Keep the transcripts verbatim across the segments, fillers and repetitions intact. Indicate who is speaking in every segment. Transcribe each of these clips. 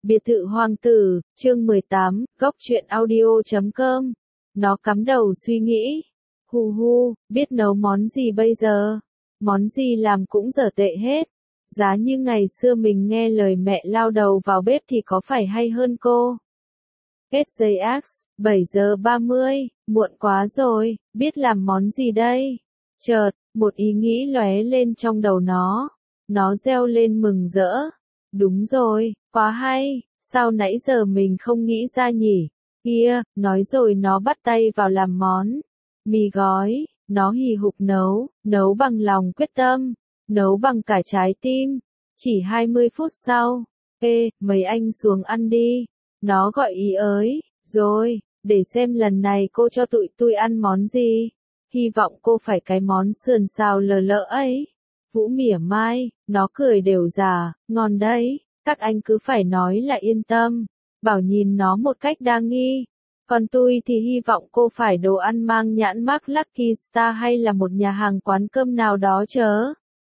Speaker 1: Biệt thự hoàng tử, chương mười tám, góc truyện audio chấm com. Nó cắm đầu suy nghĩ. Hu hu, biết nấu món gì bây giờ? Món gì làm cũng dở tệ hết. Giá như ngày xưa mình nghe lời mẹ lao đầu vào bếp thì có phải hay hơn cô? ét gi ích, bảy giờ ba mươi, muộn quá rồi, biết làm món gì đây? Chợt, một ý nghĩ lóe lên trong đầu nó. Nó reo lên mừng rỡ. Đúng rồi, quá hay, sao nãy giờ mình không nghĩ ra nhỉ? Kia, nói rồi nó bắt tay vào làm món mì gói, nó hì hục nấu, nấu bằng lòng quyết tâm, nấu bằng cả trái tim. Chỉ hai mươi phút sau, ê, mấy anh xuống ăn đi. Nó gọi ý ới, rồi, để xem lần này cô cho tụi tôi ăn món gì. Hy vọng cô phải cái món sườn xào lờ lỡ ấy. Vũ mỉa mai, nó cười đều già, ngon đấy, các anh cứ phải nói là yên tâm, bảo nhìn nó một cách đa nghi. Còn tôi thì hy vọng cô phải đồ ăn mang nhãn mác Lucky Star hay là một nhà hàng quán cơm nào đó chớ.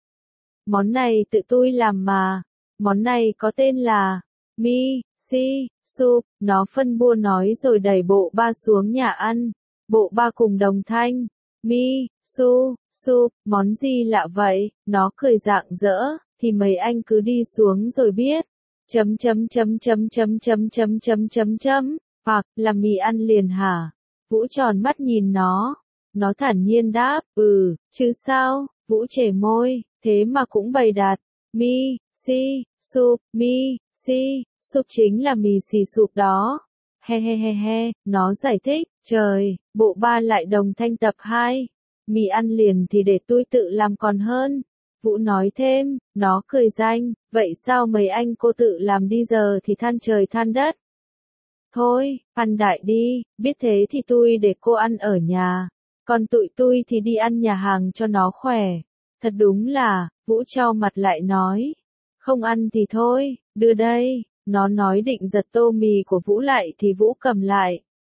Speaker 1: Món này tự tôi làm mà, món này có tên là Mi, Si, Soup, nó phân bua nói rồi đẩy bộ ba xuống nhà ăn. Bộ ba cùng đồng thanh. Mi, su, soup, món gì lạ vậy? Nó cười rạng rỡ, thì mấy anh cứ đi xuống rồi biết. Chấm chấm chấm chấm chấm chấm chấm chấm chấm chấm, hoặc là mì ăn liền hả? Vũ tròn mắt nhìn nó. Nó thản nhiên đáp, ừ, chứ sao? Vũ chề môi, thế mà cũng bày đặt. Mi, si, soup, mi, si, soup chính là mì xì sụp đó. He he he he, nó giải thích, trời, bộ ba lại đồng thanh tập hai. Mì ăn liền thì để tôi tự làm còn hơn. Vũ nói thêm, nó cười danh, vậy sao mấy anh cô tự làm đi giờ thì than trời than đất. Thôi, ăn đại đi, biết thế thì tôi để cô ăn ở nhà. Còn tụi tôi thì đi ăn nhà hàng cho nó khỏe. Thật đúng là, Vũ trao mặt lại nói. Không ăn thì thôi, đưa đây. Nó nói định giật tô mì của Vũ lại thì Vũ cầm lại.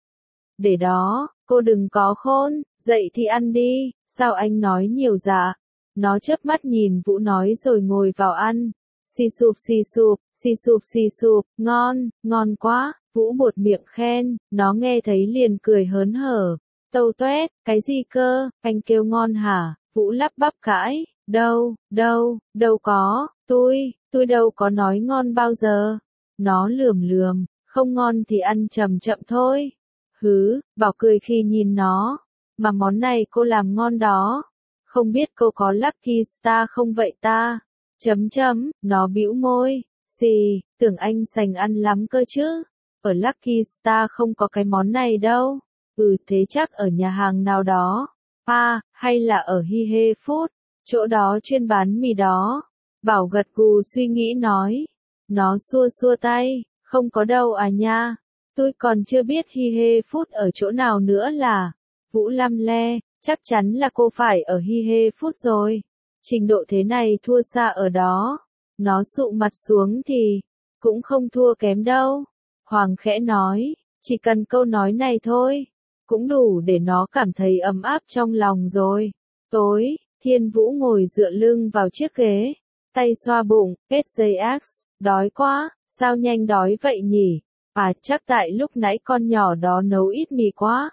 Speaker 1: Để đó, cô đừng có khôn, dậy thì ăn đi, sao anh nói nhiều dạ. Nó chớp mắt nhìn Vũ nói rồi ngồi vào ăn. Xì sụp xì sụp, xì sụp xì sụp, ngon, ngon quá, Vũ buột miệng khen, nó nghe thấy liền cười hớn hở. Tâu tuét, cái gì cơ, anh kêu ngon hả? Vũ lắp bắp cãi, đâu, đâu, đâu có, tôi, tôi đâu có nói ngon bao giờ. Nó lườm lườm, không ngon thì ăn chậm chậm thôi. Hứ, bảo cười khi nhìn nó. Mà món này cô làm ngon đó. Không biết cô có Lucky Star không vậy ta? Chấm chấm, nó bĩu môi. Xì, tưởng anh sành ăn lắm cơ chứ. Ở Lucky Star không có cái món này đâu. Ừ, thế chắc ở nhà hàng nào đó. À, hay là ở Hi Hê Food. Chỗ đó chuyên bán mì đó. Bảo gật gù suy nghĩ nói. Nó xua xua tay, không có đâu à nha. Tôi còn chưa biết Hi Hê Food ở chỗ nào nữa là. Vũ lăm le, chắc chắn là cô phải ở Hi Hê Food rồi. Trình độ thế này thua xa ở đó. Nó sụ mặt xuống thì, cũng không thua kém đâu. Hoàng khẽ nói, chỉ cần câu nói này thôi, cũng đủ để nó cảm thấy ấm áp trong lòng rồi. Tối, Thiên Vũ ngồi dựa lưng vào chiếc ghế, tay xoa bụng, ét gi ích, đói quá, sao nhanh đói vậy nhỉ? À chắc tại lúc nãy con nhỏ đó nấu ít mì quá.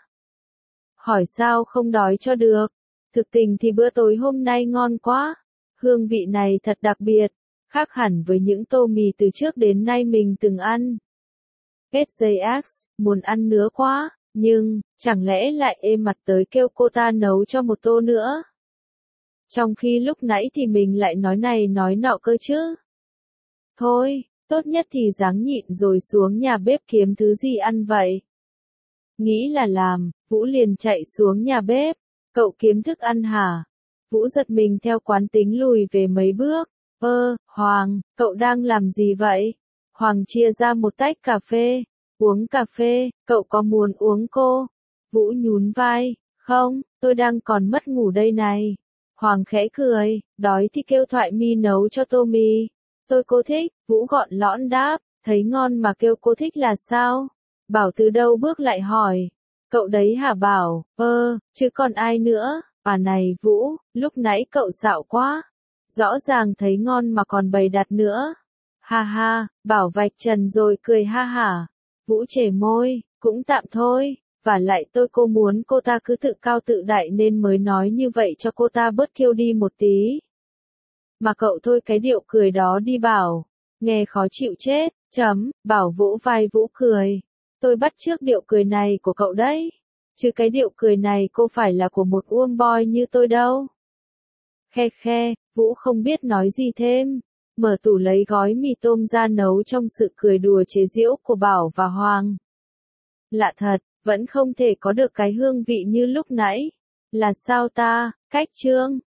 Speaker 1: Hỏi sao không đói cho được? Thực tình thì bữa tối hôm nay ngon quá. Hương vị này thật đặc biệt, khác hẳn với những tô mì từ trước đến nay mình từng ăn. ét gi ích, muốn ăn nữa quá, nhưng, chẳng lẽ lại êm mặt tới kêu cô ta nấu cho một tô nữa? Trong khi lúc nãy thì mình lại nói này nói nọ cơ chứ. Thôi, tốt nhất thì ráng nhịn rồi xuống nhà bếp kiếm thứ gì ăn vậy. Nghĩ là làm, Vũ liền chạy xuống nhà bếp. Cậu kiếm thức ăn hả? Vũ giật mình theo quán tính lùi về mấy bước. Ơ, Hoàng, cậu đang làm gì vậy? Hoàng chia ra một tách cà phê. Uống cà phê, cậu có muốn uống cô? Vũ nhún vai. Không, tôi đang còn mất ngủ đây này. Hoàng khẽ cười, đói thì kêu Thoại Mi nấu cho tô mì. Tôi cô thích, Vũ gọn lõn đáp, thấy ngon mà kêu cô thích là sao? Bảo từ đâu bước lại hỏi. Cậu đấy hả Bảo? Ơ, chứ còn ai nữa? À này Vũ, lúc nãy cậu xạo quá. Rõ ràng thấy ngon mà còn bày đặt nữa. Ha ha, Bảo vạch trần rồi cười ha hả. Vũ chề môi, cũng tạm thôi, và lại tôi cô muốn cô ta cứ tự cao tự đại nên mới nói như vậy cho cô ta bớt kiêu đi một tí. Mà cậu thôi cái điệu cười đó đi Bảo, nghe khó chịu chết, chấm, Bảo vỗ vai Vũ cười. Tôi bắt chước điệu cười này của cậu đấy, chứ cái điệu cười này cô phải là của một uông boy như tôi đâu. Khe khe, Vũ không biết nói gì thêm, mở tủ lấy gói mì tôm ra nấu trong sự cười đùa chế giễu của Bảo và Hoàng. Lạ thật, vẫn không thể có được cái hương vị như lúc nãy. Là sao ta, Cách Trương?